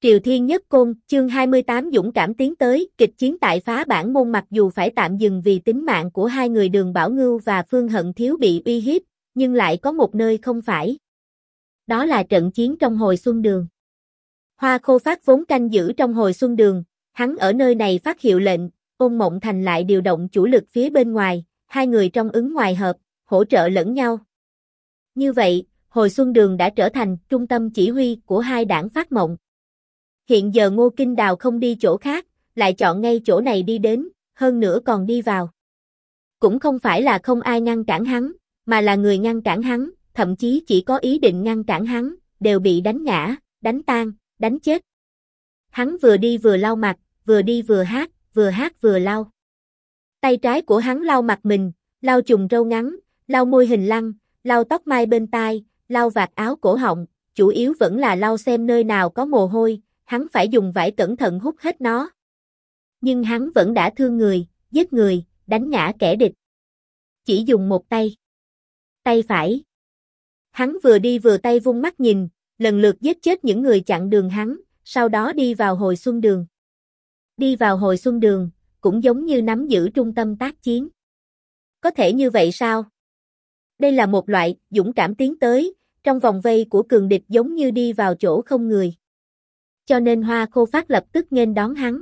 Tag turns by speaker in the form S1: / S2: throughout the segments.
S1: Triều Thiên Nhất Côn, chương 28 dũng cảm tiến tới, kịch chiến tại Phá Bản Môn mặc dù phải tạm dừng vì tính mạng của hai người Đường Bảo Ngưu và Phương Hận Thiếu bị uy hiếp, nhưng lại có một nơi không phải. Đó là trận chiến trong Hồi Xuân Đường. Hoa Khô Phát vốn canh giữ trong Hồi Xuân Đường, hắn ở nơi này phát hiệu lệnh, Ôn Mộng Thành lại điều động chủ lực phía bên ngoài, hai người trong ứng ngoài hợp, hỗ trợ lẫn nhau. Như vậy, Hồi Xuân Đường đã trở thành trung tâm chỉ huy của hai đảng Phát Mộng. Hiện giờ Ngô Kinh Đào không đi chỗ khác, lại chọn ngay chỗ này đi đến, hơn nữa còn đi vào. Cũng không phải là không ai ngăn cản hắn, mà là người ngăn cản hắn, thậm chí chỉ có ý định ngăn cản hắn, đều bị đánh ngã, đánh tan, đánh chết. Hắn vừa đi vừa lau mặt, vừa đi vừa hát vừa lau. Tay trái của hắn lau mặt mình, lau chùm râu ngắn, lau môi hình lăng, lau tóc mai bên tai, lau vạt áo cổ họng, chủ yếu vẫn là lau xem nơi nào có mồ hôi, hắn phải dùng vải cẩn thận hút hết nó. Nhưng hắn vẫn đã thương người, giết người, đánh ngã kẻ địch. Chỉ dùng một tay. Tay phải. Hắn vừa đi vừa tay vung mắt nhìn, lần lượt giết chết những người chặn đường hắn, sau đó đi vào Hồi Xuân Đường. Đi vào Hồi Xuân Đường, cũng giống như nắm giữ trung tâm tác chiến. Có thể như vậy sao? Đây là một loại dũng cảm tiến tới, trong vòng vây của cường địch giống như đi vào chỗ không người. Cho nên Hoa Khô Phát lập tức nghênh đón hắn.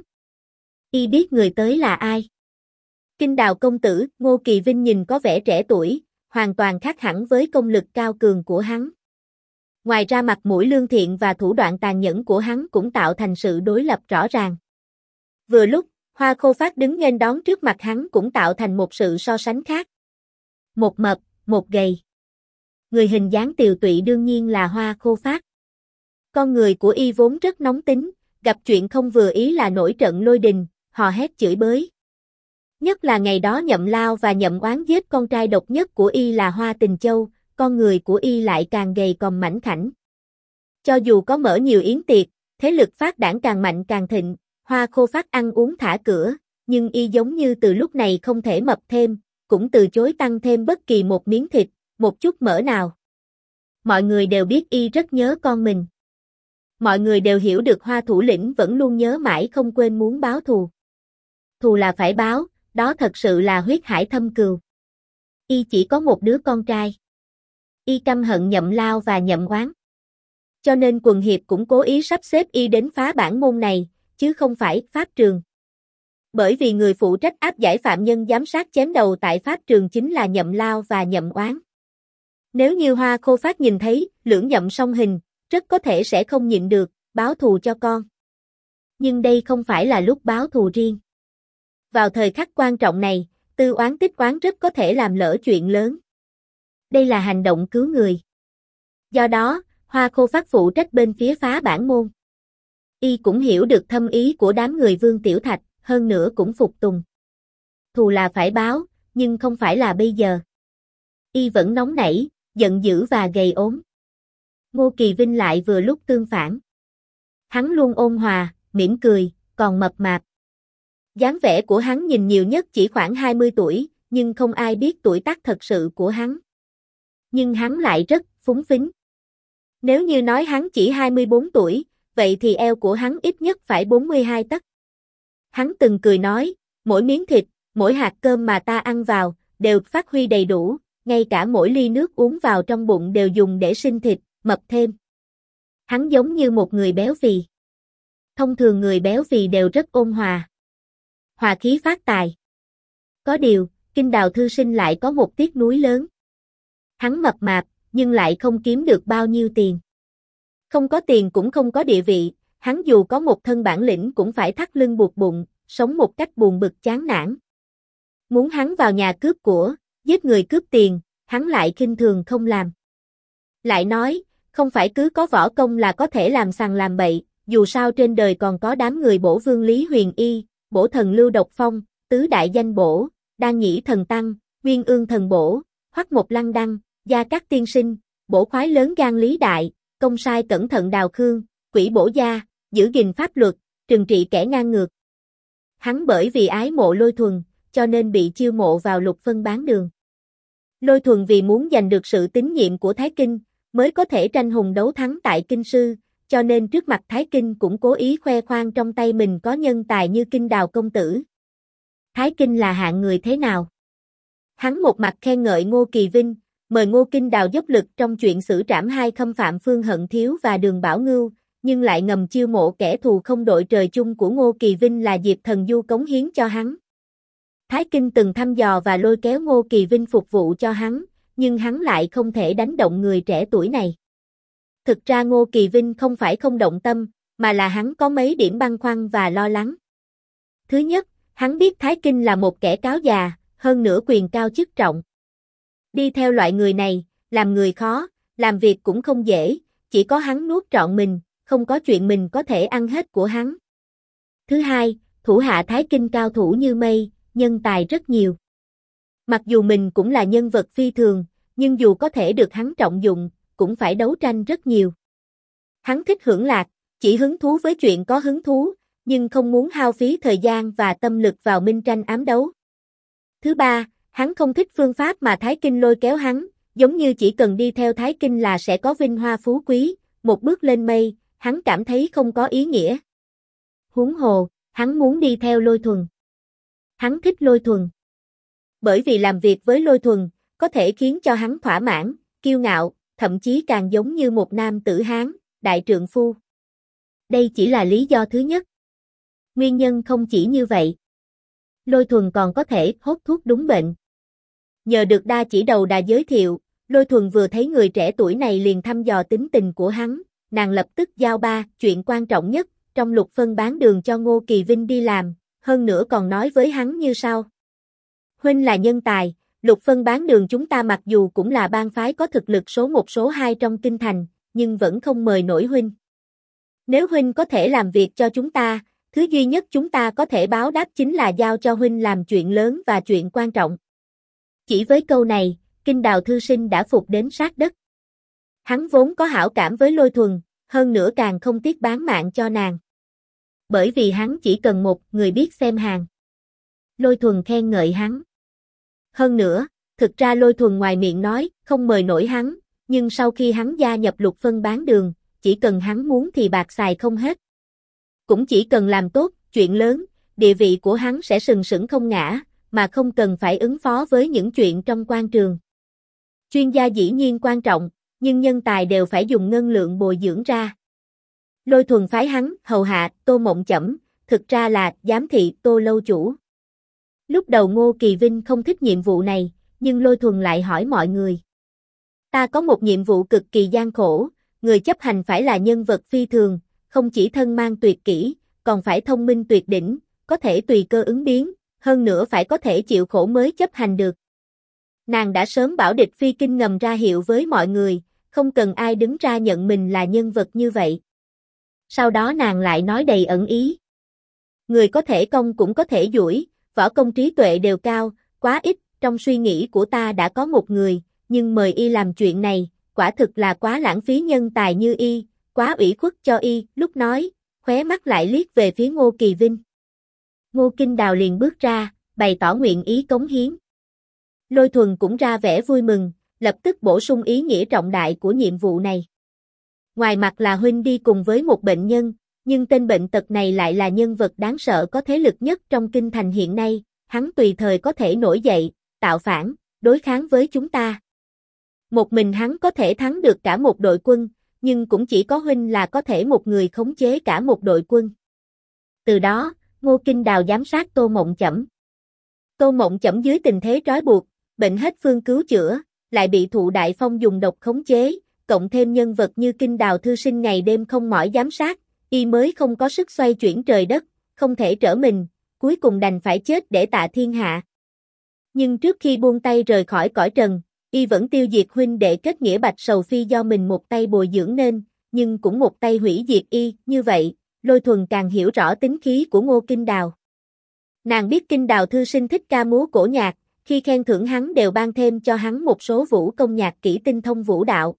S1: Y biết người tới là ai. Kinh Đào công tử, Ngô Kỳ Vinh nhìn có vẻ trẻ tuổi, hoàn toàn khác hẳn với công lực cao cường của hắn. Ngoài ra mặt mũi lương thiện và thủ đoạn tàn nhẫn của hắn cũng tạo thành sự đối lập rõ ràng. Vừa lúc, Hoa Khô Phát đứng nghênh đón trước mặt hắn cũng tạo thành một sự so sánh khác. Một mập, một gầy. Người hình dáng tiều tụy đương nhiên là Hoa Khô Phát. Con người của y vốn rất nóng tính, gặp chuyện không vừa ý là nổi trận lôi đình, hò hét chửi bới. Nhất là ngày đó Nhậm Lao và Nhậm Oán giết con trai độc nhất của y là Hoa Tình Châu, con người của y lại càng gầy còm mảnh khảnh. Cho dù có mở nhiều yến tiệc, thế lực Phát đảng càng mạnh càng thịnh, Hoa Khô Phát ăn uống thả cửa, nhưng y giống như từ lúc này không thể mập thêm, cũng từ chối tăng thêm bất kỳ một miếng thịt, một chút mỡ nào. Mọi người đều biết y rất nhớ con mình. Mọi người đều hiểu được Hoa thủ lĩnh vẫn luôn nhớ mãi không quên muốn báo thù. Thù là phải báo, đó thật sự là huyết hải thâm cừu. Y chỉ có một đứa con trai. Y căm hận Nhậm Lao và Nhậm Oán. Cho nên quần hiệp cũng cố ý sắp xếp y đến Phá Bản Môn này, chứ không phải Pháp Trường. Bởi vì người phụ trách áp giải phạm nhân giám sát chém đầu tại Pháp Trường chính là Nhậm Lao và Nhậm Oán. Nếu như Hoa Khô Phát nhìn thấy lưỡng nhậm song hình, rất có thể sẽ không nhịn được, báo thù cho con. Nhưng đây không phải là lúc báo thù riêng. Vào thời khắc quan trọng này, tư oán tích oán rất có thể làm lỡ chuyện lớn. Đây là hành động cứu người. Do đó, Hoa Khô Phát phụ trách bên phía Phá Bản Môn. Y cũng hiểu được thâm ý của đám người Vương Tiểu Thạch, hơn nữa cũng phục tùng. Thù là phải báo, nhưng không phải là bây giờ. Y vẫn nóng nảy, giận dữ và gầy ốm. Ngô Kỳ Vinh lại vừa lúc tương phản. Hắn luôn ôn hòa, mỉm cười, còn mập mạp. Dáng vẻ của hắn nhìn nhiều nhất chỉ khoảng 20 tuổi, nhưng không ai biết tuổi tác thật sự của hắn. Nhưng hắn lại rất phúng phính. Nếu như nói hắn chỉ 24 tuổi, vậy thì eo của hắn ít nhất phải 42 tấc. Hắn từng cười nói, mỗi miếng thịt, mỗi hạt cơm mà ta ăn vào, đều phát huy đầy đủ, ngay cả mỗi ly nước uống vào trong bụng đều dùng để sinh thịt, mập thêm. Hắn giống như một người béo phì. Thông thường người béo phì đều rất ôn hòa. Hòa khí phát tài. Có điều, Kinh Đào thư sinh lại có một tiếc nuối lớn. Hắn mập mạp, nhưng lại không kiếm được bao nhiêu tiền. Không có tiền cũng không có địa vị, hắn dù có một thân bản lĩnh cũng phải thắt lưng buộc bụng, sống một cách buồn bực chán nản. Muốn hắn vào nhà cướp của, giết người cướp tiền, hắn lại khinh thường không làm. Lại nói, không phải cứ có võ công là có thể làm sằng làm bậy, dù sao trên đời còn có đám người bổ Vương Lý Huyền Y, bổ thần Lưu Độc Phong, tứ đại danh bổ, Đan Nhĩ Thần Tăng, Nguyên Ương Thần Bổ, Hoắc Một Lăng Đăng, Gia Cát Tiên Sinh, bổ khoái lớn gan Lý Đại, công sai cẩn thận Đào Khương, quỷ bổ gia, giữ gìn pháp luật, trừng trị kẻ ngang ngược. Hắn bởi vì ái mộ Lôi Thuần, cho nên bị chiêu mộ vào Lục Phân Bán Đường. Lôi Thuần vì muốn giành được sự tín nhiệm của Thái Kinh, mới có thể tranh hùng đấu thắng tại Kinh Sư, cho nên trước mặt Thái Kinh cũng cố ý khoe khoang trong tay mình có nhân tài như Kinh Đào công tử. Thái Kinh là hạng người thế nào? Hắn một mặt khen ngợi Ngô Kỳ Vinh, mời Ngô Kinh Đào dốc lực trong chuyện xử trảm hai khâm phạm Phương Hận Thiếu và Đường Bảo Ngưu, nhưng lại ngầm chiêu mộ kẻ thù không đội trời chung của Ngô Kỳ Vinh là Diệp Thần Du cống hiến cho hắn. Thái Kinh từng thăm dò và lôi kéo Ngô Kỳ Vinh phục vụ cho hắn, nhưng hắn lại không thể đánh động người trẻ tuổi này. Thực ra Ngô Kỳ Vinh không phải không động tâm, mà là hắn có mấy điểm băn khoăn và lo lắng. Thứ nhất, hắn biết Thái Kinh là một kẻ cáo già, hơn nữa quyền cao chức trọng. Đi theo loại người này, làm người khó, làm việc cũng không dễ, chỉ có hắn nuốt trọn mình, không có chuyện mình có thể ăn hết của hắn. Thứ hai, thủ hạ Thái Kinh cao thủ như mây, nhân tài rất nhiều. Mặc dù mình cũng là nhân vật phi thường, nhưng dù có thể được hắn trọng dụng, cũng phải đấu tranh rất nhiều. Hắn thích hưởng lạc, chỉ hứng thú với chuyện có hứng thú, nhưng không muốn hao phí thời gian và tâm lực vào minh tranh ám đấu. Thứ ba, hắn không thích phương pháp mà Thái Kinh lôi kéo hắn, giống như chỉ cần đi theo Thái Kinh là sẽ có vinh hoa phú quý, một bước lên mây, hắn cảm thấy không có ý nghĩa. Huống hồ, hắn muốn đi theo Lôi Thuần. Hắn thích Lôi Thuần. Bởi vì làm việc với Lôi Thuần, có thể khiến cho hắn thỏa mãn, kiêu ngạo, thậm chí càng giống như một nam tử Hán, đại trượng phu. Đây chỉ là lý do thứ nhất. Nguyên nhân không chỉ như vậy. Lôi Thuần còn có thể hốt thuốc đúng bệnh. Nhờ được đa chỉ đầu đà giới thiệu, Lôi Thuần vừa thấy người trẻ tuổi này liền thăm dò tính tình của hắn, nàng lập tức giao chuyện quan trọng nhất, trong Lục Phân bán đường cho Ngô Kỳ Vinh đi làm, hơn nữa còn nói với hắn như sau. Huynh là nhân tài, Lục Phân bán đường chúng ta mặc dù cũng là bang phái có thực lực số 1 số 2 trong kinh thành, nhưng vẫn không mời nổi huynh. Nếu huynh có thể làm việc cho chúng ta, thứ duy nhất chúng ta có thể báo đáp chính là giao cho huynh làm chuyện lớn và chuyện quan trọng. Chỉ với câu này, Kinh Đào thư sinh đã phục đến sát đất. Hắn vốn có hảo cảm với Lôi Thuần, hơn nữa càng không tiếc bán mạng cho nàng. Bởi vì hắn chỉ cần một người biết xem hàng. Lôi Thuần khen ngợi hắn. Hơn nữa, thực ra Lôi Thuần ngoài miệng nói không mời nổi hắn, nhưng sau khi hắn gia nhập Lục Phân bán đường, chỉ cần hắn muốn thì bạc xài không hết. Cũng chỉ cần làm tốt, chuyện lớn, địa vị của hắn sẽ sừng sững không ngã, mà không cần phải ứng phó với những chuyện trong quan trường. Chuyên gia dĩ nhiên quan trọng, nhưng nhân tài đều phải dùng ngân lượng bồi dưỡng ra. Lôi Thuần phái hắn, hầu hạ, Tô Mộng Chẩm, thực ra là giám thị Tô lâu chủ. Lúc đầu Ngô Kỳ Vinh không thích nhiệm vụ này, nhưng Lôi Thuần lại hỏi mọi người. Ta có một nhiệm vụ cực kỳ gian khổ, người chấp hành phải là nhân vật phi thường, không chỉ thân mang tuyệt kỹ, còn phải thông minh tuyệt đỉnh, có thể tùy cơ ứng biến, hơn nữa phải có thể chịu khổ mới chấp hành được. Nàng đã sớm bảo địch phi kinh ngầm ra hiệu với mọi người, không cần ai đứng ra nhận mình là nhân vật như vậy. Sau đó nàng lại nói đầy ẩn ý. Người có thể công cũng có thể duỗi, võ công trí tuệ đều cao, quá ít, trong suy nghĩ của ta đã có một người, nhưng mời y làm chuyện này, quả thực là quá lãng phí nhân tài như y, quá ủy khuất cho y, lúc nói, khóe mắt lại liếc về phía Ngô Kỳ Vinh. Ngô Kinh Đào liền bước ra, bày tỏ nguyện ý cống hiến. Lôi Thuần cũng ra vẻ vui mừng, lập tức bổ sung ý nghĩa trọng đại của nhiệm vụ này. Ngoài mặt là huynh đi cùng với một bệnh nhân, nhưng tên bệnh tật này lại là nhân vật đáng sợ có thế lực nhất trong kinh thành hiện nay, hắn tùy thời có thể nổi dậy, tạo phản, đối kháng với chúng ta. Một mình hắn có thể thắng được cả một đội quân, nhưng cũng chỉ có huynh là có thể một người khống chế cả một đội quân. Từ đó, Ngô Kinh Đào giám sát Tô Mộng Chẩm. Tô Mộng Chẩm dưới tình thế trói buộc, bệnh hết phương cứu chữa, lại bị Thụ Đại Phong dùng độc khống chế, cộng thêm nhân vật như Kinh Đào thư sinh ngày đêm không mỏi giám sát, y mới không có sức xoay chuyển trời đất, không thể trở mình, cuối cùng đành phải chết để tạ thiên hạ. Nhưng trước khi buông tay rời khỏi cõi trần, y vẫn tiêu diệt huynh đệ kết nghĩa Bạch Sầu Phi do mình một tay bồi dưỡng nên, nhưng cũng một tay hủy diệt y, như vậy, Lôi Thuần càng hiểu rõ tính khí của Ngô Kinh Đào. Nàng biết Kinh Đào thư sinh thích ca múa cổ nhạc, khi khen thưởng hắn đều ban thêm cho hắn một số vũ công nhạc kỹ tinh thông vũ đạo.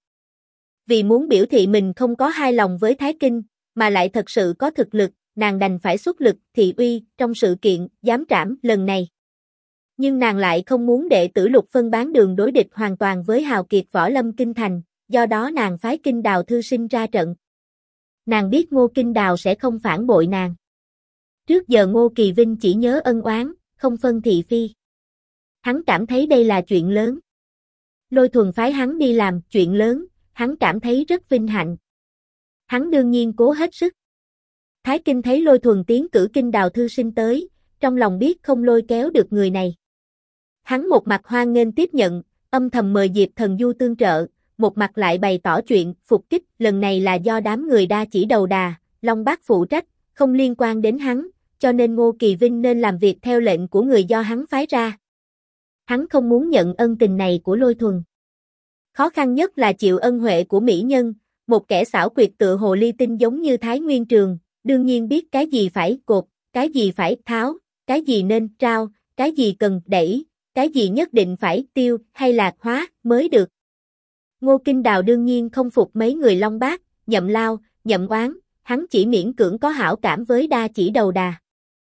S1: Vì muốn biểu thị mình không có hài lòng với Thái Kinh, mà lại thật sự có thực lực, nàng đành phải xuất lực thị uy trong sự kiện giám trảm lần này. Nhưng nàng lại không muốn đệ tử Lục Phân bán đường đối địch hoàn toàn với hào kiệt võ lâm kinh thành, do đó nàng phái Kinh Đào thư sinh ra trận. Nàng biết Ngô Kinh Đào sẽ không phản bội nàng. Trước giờ Ngô Kỳ Vinh chỉ nhớ ân oán, không phân thị phi. Hắn cảm thấy đây là chuyện lớn. Lôi Thuần phái hắn đi làm chuyện lớn, hắn cảm thấy rất vinh hạnh. Hắn đương nhiên cố hết sức. Thái Kinh thấy Lôi Thuần tiến cử Kinh Đào thư sinh tới, trong lòng biết không lôi kéo được người này. Hắn một mặt hoan nghênh tiếp nhận, âm thầm mời Diệp Thần Du tương trợ, một mặt lại bày tỏ chuyện phục kích lần này là do đám người đa chỉ đầu đà, Long Bác phụ trách, không liên quan đến hắn, cho nên Ngô Kỳ Vinh nên làm việc theo lệnh của người do hắn phái ra. Hắn không muốn nhận ân tình này của Lôi Thuần. Khó khăn nhất là chịu ân huệ của mỹ nhân, một kẻ xảo quyệt tựa hồ ly tinh giống như Thái Nguyên Trường, đương nhiên biết cái gì phải cột, cái gì phải tháo, cái gì nên trao, cái gì cần đẩy, cái gì nhất định phải tiêu hay là hóa mới được. Ngô Kinh Đào đương nhiên không phục mấy người Long Bác, Nhậm Lao, Nhậm Oán, hắn chỉ miễn cưỡng có hảo cảm với đa chỉ đầu đà.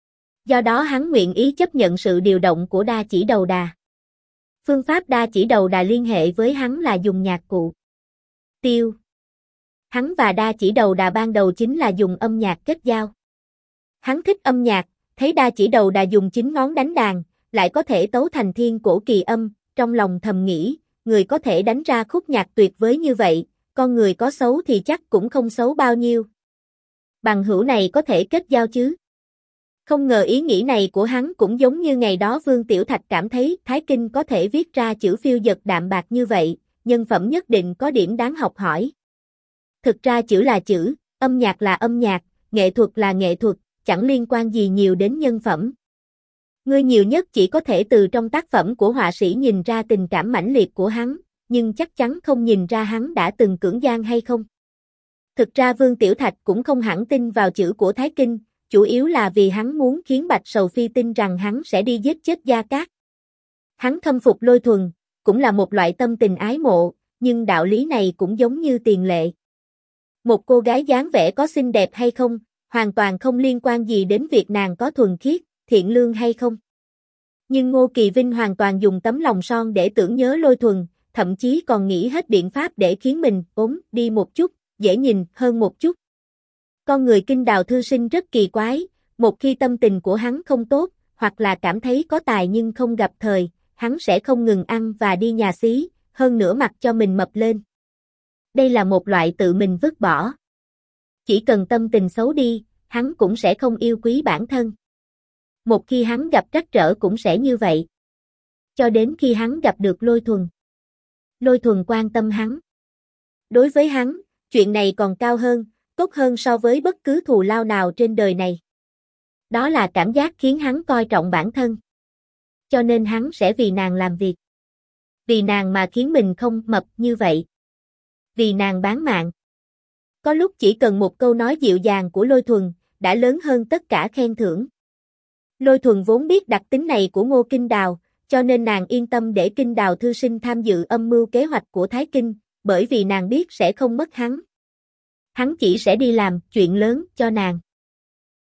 S1: Do đó hắn nguyện ý chấp nhận sự điều động của đa chỉ đầu đà. Phương pháp đa chỉ đầu đà liên hệ với hắn là dùng nhạc cụ. Tiêu. Hắn và đa chỉ đầu đà ban đầu chính là dùng âm nhạc kết giao. Hắn thích âm nhạc, thấy đa chỉ đầu đà dùng 9 ngón đánh đàn, lại có thể tấu thành thiên cổ kỳ âm, trong lòng thầm nghĩ, người có thể đánh ra khúc nhạc tuyệt vời như vậy, con người có xấu thì chắc cũng không xấu bao nhiêu. Bằng hữu này có thể kết giao chứ? Không ngờ ý nghĩ này của hắn cũng giống như ngày đó Vương Tiểu Thạch cảm thấy Thái Kinh có thể viết ra chữ phiêu dật đạm bạc như vậy, nhân phẩm nhất định có điểm đáng học hỏi. Thực ra chữ là chữ, âm nhạc là âm nhạc, nghệ thuật là nghệ thuật, chẳng liên quan gì nhiều đến nhân phẩm. Ngươi nhiều nhất chỉ có thể từ trong tác phẩm của họa sĩ nhìn ra tình cảm mãnh liệt của hắn, nhưng chắc chắn không nhìn ra hắn đã từng cưỡng gian hay không. Thực ra Vương Tiểu Thạch cũng không hẳn tin vào chữ của Thái Kinh, chủ yếu là vì hắn muốn khiến Bạch Sầu Phi tin rằng hắn sẽ đi giết chết Gia Cát. Hắn khâm phục Lôi Thuần, cũng là một loại tâm tình ái mộ, nhưng đạo lý này cũng giống như tiền lệ. Một cô gái dáng vẻ có xinh đẹp hay không, hoàn toàn không liên quan gì đến việc nàng có thuần khiết, thiện lương hay không. Nhưng Ngô Kỳ Vinh hoàn toàn dùng tấm lòng son để tưởng nhớ Lôi Thuần, thậm chí còn nghĩ hết biện pháp để khiến mình ốm đi một chút, dễ nhìn hơn một chút. Con người Kinh Đào thư sinh rất kỳ quái, một khi tâm tình của hắn không tốt, hoặc là cảm thấy có tài nhưng không gặp thời, hắn sẽ không ngừng ăn và đi nhà xí, hơn nữa mặc cho mình mập lên. Đây là một loại tự mình vứt bỏ. Chỉ cần tâm tình xấu đi, hắn cũng sẽ không yêu quý bản thân. Một khi hắn gặp trắc trở cũng sẽ như vậy. Cho đến khi hắn gặp được Lôi Thuần. Lôi Thuần quan tâm hắn. Đối với hắn, chuyện này còn cao hơn, tốt hơn so với bất cứ thù lao nào trên đời này. Đó là cảm giác khiến hắn coi trọng bản thân. Cho nên hắn sẽ vì nàng làm việc. Vì nàng mà khiến mình không mập như vậy. Vì nàng bán mạng. Có lúc chỉ cần một câu nói dịu dàng của Lôi Thuần, đã lớn hơn tất cả khen thưởng. Lôi Thuần vốn biết đặc tính này của Ngô Kinh Đào, cho nên nàng yên tâm để Kinh Đào thư sinh tham dự âm mưu kế hoạch của Thái Kinh, bởi vì nàng biết sẽ không mất hắn. Hắn chỉ sẽ đi làm chuyện lớn cho nàng.